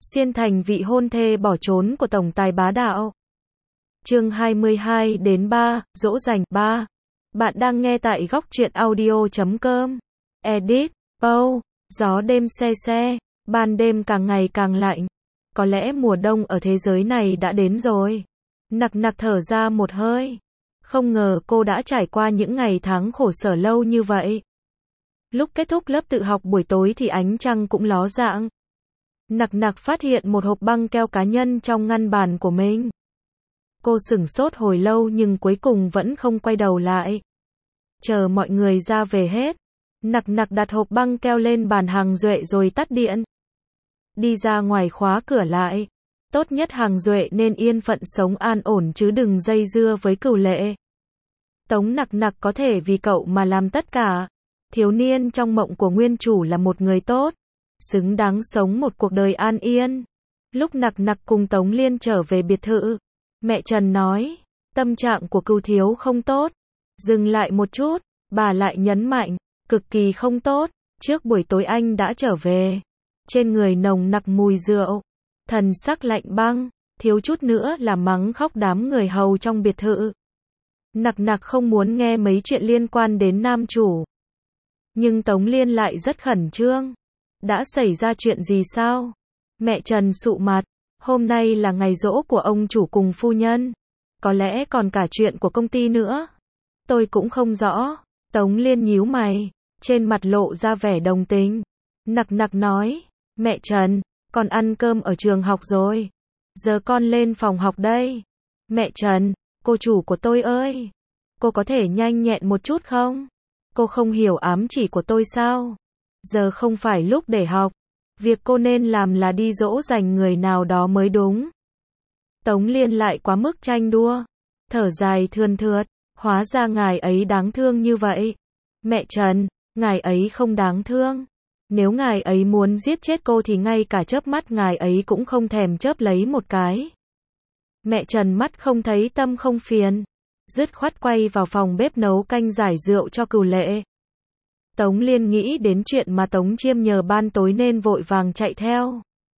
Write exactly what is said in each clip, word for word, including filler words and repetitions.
Xiên thành vị hôn thê bỏ trốn của tổng tài bá đạo. Chương hai mươi hai đến ba, dỗ dành ba. Bạn đang nghe tại góc truyện audio chấm com. Edit, Paul, gió đêm se se, ban đêm càng ngày càng lạnh. Có lẽ mùa đông ở thế giới này đã đến rồi. Nặc nặc thở ra một hơi. Không ngờ cô đã trải qua những ngày tháng khổ sở lâu như vậy. Lúc kết thúc lớp tự học buổi tối thì ánh trăng cũng ló dạng. Nặc nặc phát hiện một hộp băng keo cá nhân trong ngăn bàn của mình. Cô sửng sốt hồi lâu nhưng cuối cùng vẫn không quay đầu lại. Chờ mọi người ra về hết, nặc nặc đặt hộp băng keo lên bàn hàng Duệ rồi tắt điện. Đi ra ngoài khóa cửa lại. Tốt nhất hàng Duệ nên yên phận sống an ổn chứ đừng dây dưa với Cửu Lệ. Tống nặc nặc có thể vì cậu mà làm tất cả. Thiếu niên trong mộng của nguyên chủ là một người tốt, xứng đáng sống một cuộc đời an yên. Lúc nặc nặc cùng Tống Liên trở về biệt thự, mẹ Trần nói, tâm trạng của Cửu thiếu không tốt. Dừng lại một chút, bà lại nhấn mạnh, cực kỳ không tốt. Trước buổi tối anh đã trở về, trên người nồng nặc mùi rượu, thần sắc lạnh băng, thiếu chút nữa là mắng khóc đám người hầu trong biệt thự. Nặc nặc không muốn nghe mấy chuyện liên quan đến nam chủ. Nhưng Tống Liên lại rất khẩn trương. Đã xảy ra chuyện gì sao? Mẹ Trần sụ mặt. Hôm nay là ngày giỗ của ông chủ cùng phu nhân. Có lẽ còn cả chuyện của công ty nữa. Tôi cũng không rõ. Tống Liên nhíu mày, trên mặt lộ ra vẻ đồng tình. Nặc nặc nói, mẹ Trần, con ăn cơm ở trường học rồi. Giờ con lên phòng học đây. Mẹ Trần, cô chủ của tôi ơi. Cô có thể nhanh nhẹn một chút không? Cô không hiểu ám chỉ của tôi sao? Giờ không phải lúc để học. Việc cô nên làm là đi dỗ dành người nào đó mới đúng. Tống Liên lại quá mức tranh đua. Thở dài thườn thượt. Hóa ra ngài ấy đáng thương như vậy. Mẹ Trần, ngài ấy không đáng thương. Nếu ngài ấy muốn giết chết cô thì ngay cả chớp mắt ngài ấy cũng không thèm chớp lấy một cái. Mẹ Trần mắt không thấy tâm không phiền. Dứt khoát quay vào phòng bếp nấu canh giải rượu cho Cửu Lệ. Tống Liên nghĩ đến chuyện mà Tống Chiêm nhờ ban tối nên vội vàng chạy theo.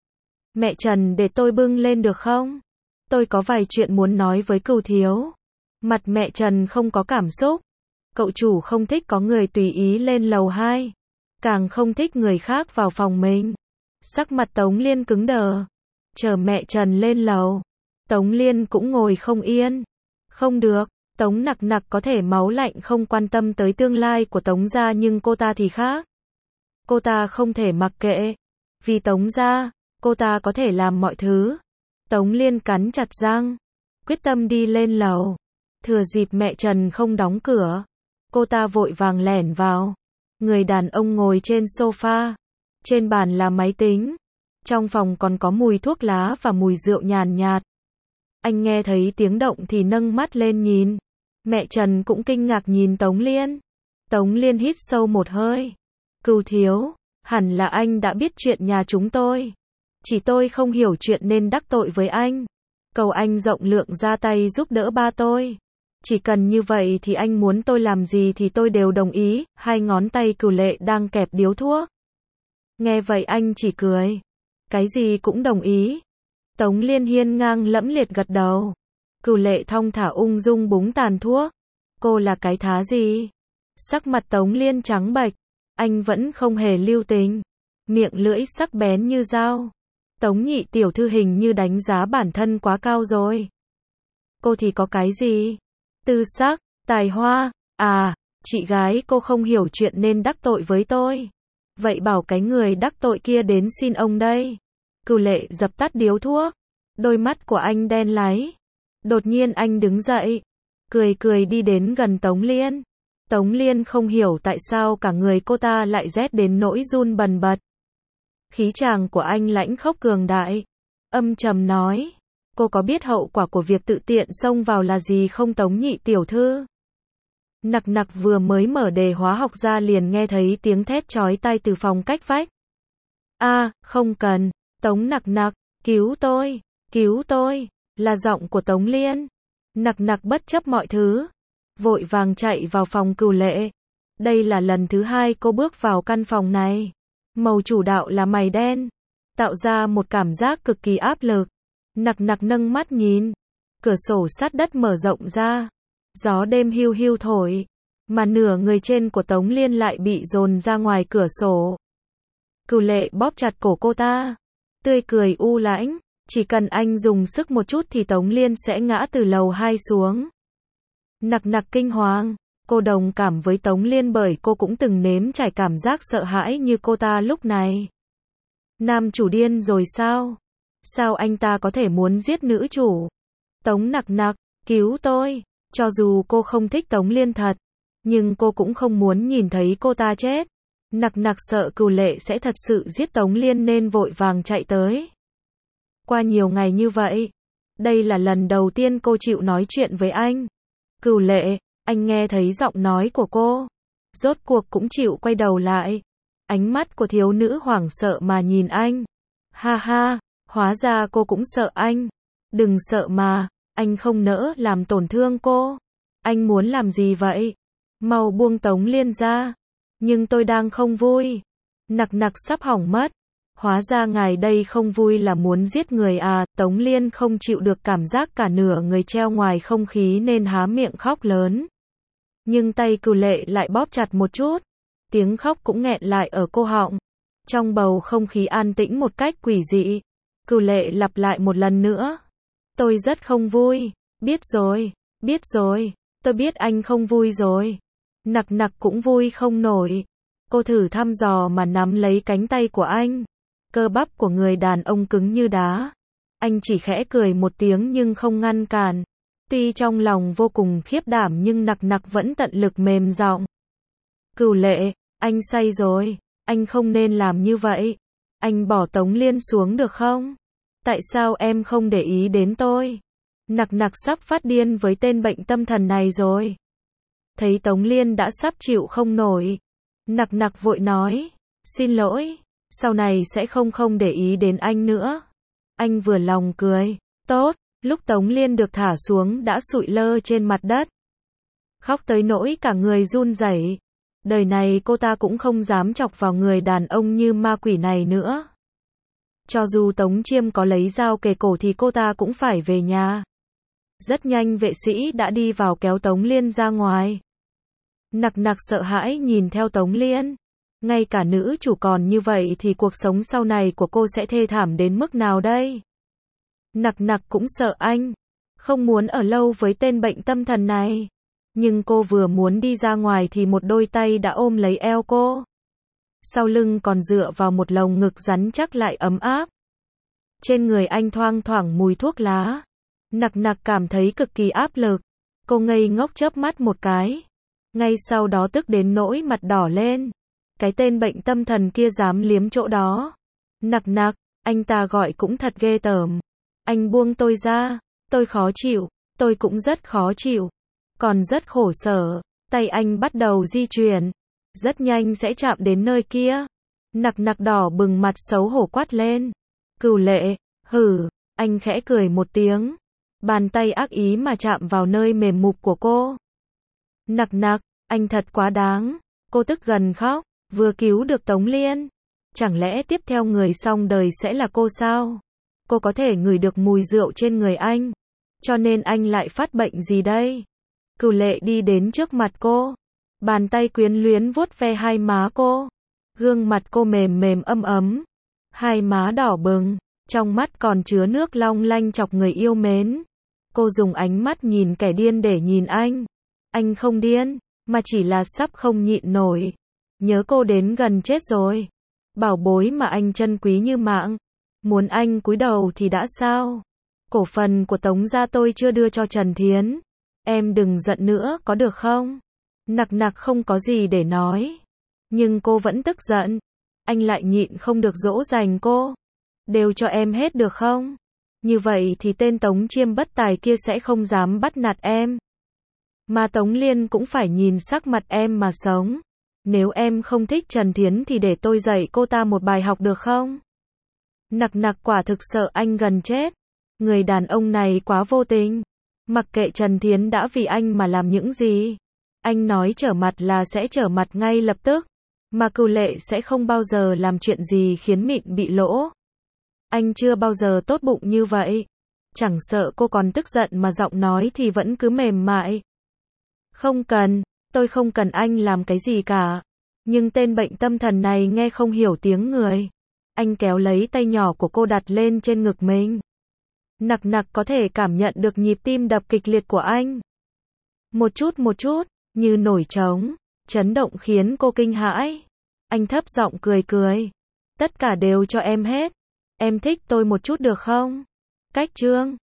Mẹ Trần, để tôi bưng lên được không? Tôi có vài chuyện muốn nói với Cửu thiếu. Mặt mẹ Trần không có cảm xúc. Cậu chủ không thích có người tùy ý lên lầu hai. Càng không thích người khác vào phòng mình. Sắc mặt Tống Liên cứng đờ. Chờ mẹ Trần lên lầu, Tống Liên cũng ngồi không yên. Không được, Tống nặc nặc có thể máu lạnh không quan tâm tới tương lai của Tống gia nhưng cô ta thì khác. Cô ta không thể mặc kệ. Vì Tống gia, cô ta có thể làm mọi thứ. Tống Liên cắn chặt răng, quyết tâm đi lên lầu. Thừa dịp mẹ Trần không đóng cửa, cô ta vội vàng lẻn vào. Người đàn ông ngồi trên sofa. Trên bàn là máy tính. Trong phòng còn có mùi thuốc lá và mùi rượu nhàn nhạt. Anh nghe thấy tiếng động thì nâng mắt lên nhìn. Mẹ Trần cũng kinh ngạc nhìn Tống Liên. Tống Liên hít sâu một hơi. Cửu thiếu, hẳn là anh đã biết chuyện nhà chúng tôi. Chỉ tôi không hiểu chuyện nên đắc tội với anh. Cầu anh rộng lượng ra tay giúp đỡ ba tôi. Chỉ cần như vậy thì anh muốn tôi làm gì thì tôi đều đồng ý. Hai ngón tay Cửu Lệ đang kẹp điếu thuốc. Nghe vậy anh chỉ cười. Cái gì cũng đồng ý. Tống Liên hiên ngang lẫm liệt gật đầu. Cửu Lệ thong thả ung dung búng tàn thuốc. Cô là cái thá gì? Sắc mặt Tống Liên trắng bệch. Anh vẫn không hề lưu tình. Miệng lưỡi sắc bén như dao. Tống nhị tiểu thư hình như đánh giá bản thân quá cao rồi. Cô thì có cái gì? Tư sắc, tài hoa. À, chị gái cô không hiểu chuyện nên đắc tội với tôi. Vậy bảo cái người đắc tội kia đến xin ông đây. Cửu Lệ dập tắt điếu thuốc. Đôi mắt của anh đen láy. Đột nhiên anh đứng dậy. Cười cười đi đến gần Tống Liên. Tống Liên không hiểu tại sao cả người cô ta lại rét đến nỗi run bần bật. Khí chàng của anh lãnh khốc cường đại. Âm trầm nói. Cô có biết hậu quả của việc tự tiện xông vào là gì không Tống nhị tiểu thư? Nặc nặc vừa mới mở đề hóa học ra liền nghe thấy tiếng thét chói tai từ phòng cách vách. A, à, không cần. Tống nặc nặc, cứu tôi, cứu tôi, là giọng của Tống Liên. Nặc nặc bất chấp mọi thứ, vội vàng chạy vào phòng Cửu Lệ. Đây là lần thứ hai cô bước vào căn phòng này. Màu chủ đạo là mày đen. tạo ra một cảm giác cực kỳ áp lực. Nặc nặc nâng mắt nhìn. Cửa sổ sát đất mở rộng ra. Gió đêm hiu hiu thổi. Mà nửa người trên của Tống Liên lại bị dồn ra ngoài cửa sổ. Cửu Lệ bóp chặt cổ cô ta. Tươi cười u lãnh. Chỉ cần anh dùng sức một chút thì Tống Liên sẽ ngã từ lầu hai xuống. Nặc nặc kinh hoàng. Cô đồng cảm với Tống Liên bởi cô cũng từng nếm trải cảm giác sợ hãi như cô ta lúc này. Nam chủ điên rồi sao? Sao anh ta có thể muốn giết nữ chủ? Tống nặc nặc, cứu tôi. Cho dù cô không thích Tống Liên thật, nhưng cô cũng không muốn nhìn thấy cô ta chết. Nặc nặc sợ Cửu Lệ sẽ thật sự giết Tống Liên nên vội vàng chạy tới. Qua nhiều ngày như vậy, đây là lần đầu tiên cô chịu nói chuyện với anh. Cửu Lệ, anh nghe thấy giọng nói của cô. Rốt cuộc cũng chịu quay đầu lại. Ánh mắt của thiếu nữ hoảng sợ mà nhìn anh. Ha ha, hóa ra cô cũng sợ anh. Đừng sợ mà, anh không nỡ làm tổn thương cô. Anh muốn làm gì vậy? Mau buông Tống Liên ra. Nhưng tôi đang không vui. Nặc nặc sắp hỏng mất. Hóa ra ngài đây không vui là muốn giết người à? Tống Liên không chịu được cảm giác cả nửa người treo ngoài không khí nên há miệng khóc lớn. Nhưng tay Cửu Lệ lại bóp chặt một chút. Tiếng khóc cũng nghẹn lại ở cổ họng. Trong bầu không khí an tĩnh một cách quỷ dị, Cửu Lệ lặp lại một lần nữa. Tôi rất không vui. Biết rồi, biết rồi. Tôi biết anh không vui rồi. Nặc nặc cũng vui không nổi. Cô thử thăm dò mà nắm lấy cánh tay của anh. Cơ bắp của người đàn ông cứng như đá. Anh chỉ khẽ cười một tiếng nhưng không ngăn cản. Tuy trong lòng vô cùng khiếp đảm nhưng nặc nặc vẫn tận lực mềm giọng. Cửu Lệ, anh say rồi. Anh không nên làm như vậy. Anh bỏ Tống Liên xuống được không? Tại sao em không để ý đến tôi? Nặc nặc sắp phát điên với tên bệnh tâm thần này rồi. Thấy Tống Liên đã sắp chịu không nổi. Nặc nặc vội nói. Xin lỗi. Sau này sẽ không không để ý đến anh nữa. Anh vừa lòng cười. Tốt. Lúc Tống Liên được thả xuống đã sụi lơ trên mặt đất. Khóc tới nỗi cả người run rẩy. Đời này cô ta cũng không dám chọc vào người đàn ông như ma quỷ này nữa. Cho dù Tống Chiêm có lấy dao kề cổ thì cô ta cũng phải về nhà. Rất nhanh vệ sĩ đã đi vào kéo Tống Liên ra ngoài. Nặc nặc sợ hãi nhìn theo Tống Liên. Ngay cả nữ chủ còn như vậy thì cuộc sống sau này của cô sẽ thê thảm đến mức nào đây? Nặc nặc cũng sợ anh. Không muốn ở lâu với tên bệnh tâm thần này. Nhưng cô vừa muốn đi ra ngoài thì một đôi tay đã ôm lấy eo cô. Sau lưng còn dựa vào một lồng ngực rắn chắc lại ấm áp. Trên người anh thoang thoảng mùi thuốc lá. Nặc nặc cảm thấy cực kỳ áp lực. Cô ngây ngốc chớp mắt một cái. Ngay sau đó tức đến nỗi mặt đỏ lên. Cái tên bệnh tâm thần kia dám liếm chỗ đó. Nặc nặc, anh ta gọi cũng thật ghê tởm. Anh buông tôi ra. Tôi khó chịu. Tôi cũng rất khó chịu. Còn rất khổ sở. Tay anh bắt đầu di chuyển. Rất nhanh sẽ chạm đến nơi kia. Nặc nặc đỏ bừng mặt xấu hổ quát lên. Cửu Lệ, hử, anh khẽ cười một tiếng. Bàn tay ác ý mà chạm vào nơi mềm mục của cô. Nặc nặc, anh thật quá đáng. Cô tức gần khóc, vừa cứu được Tống Liên. Chẳng lẽ tiếp theo người xong đời sẽ là cô sao? Cô có thể ngửi được mùi rượu trên người anh. Cho nên anh lại phát bệnh gì đây? Cửu Lệ đi đến trước mặt cô. Bàn tay quyến luyến vuốt ve hai má cô. Gương mặt cô mềm mềm ấm ấm. Hai má đỏ bừng. Trong mắt còn chứa nước long lanh chọc người yêu mến. Cô dùng ánh mắt nhìn kẻ điên để nhìn anh. Anh không điên, mà chỉ là sắp không nhịn nổi. Nhớ cô đến gần chết rồi. Bảo bối mà anh trân quý như mạng. Muốn anh cúi đầu thì đã sao? Cổ phần của Tống gia tôi chưa đưa cho Trần Thiến. Em đừng giận nữa có được không? Nặc nặc không có gì để nói. Nhưng cô vẫn tức giận. Anh lại nhịn không được dỗ dành cô. Đều cho em hết được không? Như vậy thì tên Tống Chiêm bất tài kia sẽ không dám bắt nạt em. Mà Tống Liên cũng phải nhìn sắc mặt em mà sống. Nếu em không thích Trần Thiến thì để tôi dạy cô ta một bài học được không? Nặc nặc quả thực sợ anh gần chết. Người đàn ông này quá vô tình. Mặc kệ Trần Thiến đã vì anh mà làm những gì. Anh nói trở mặt là sẽ trở mặt ngay lập tức. Mà Cửu Lệ sẽ không bao giờ làm chuyện gì khiến miệng bị lỗ. Anh chưa bao giờ tốt bụng như vậy. Chẳng sợ cô còn tức giận mà giọng nói thì vẫn cứ mềm mại. Không cần, tôi không cần anh làm cái gì cả. Nhưng tên bệnh tâm thần này nghe không hiểu tiếng người. Anh kéo lấy tay nhỏ của cô đặt lên trên ngực mình. Nặc nặc có thể cảm nhận được nhịp tim đập kịch liệt của anh. Một chút một chút, như nổi trống, chấn động khiến cô kinh hãi. Anh thấp giọng cười cười. Tất cả đều cho em hết. Em thích tôi một chút được không? Cách chương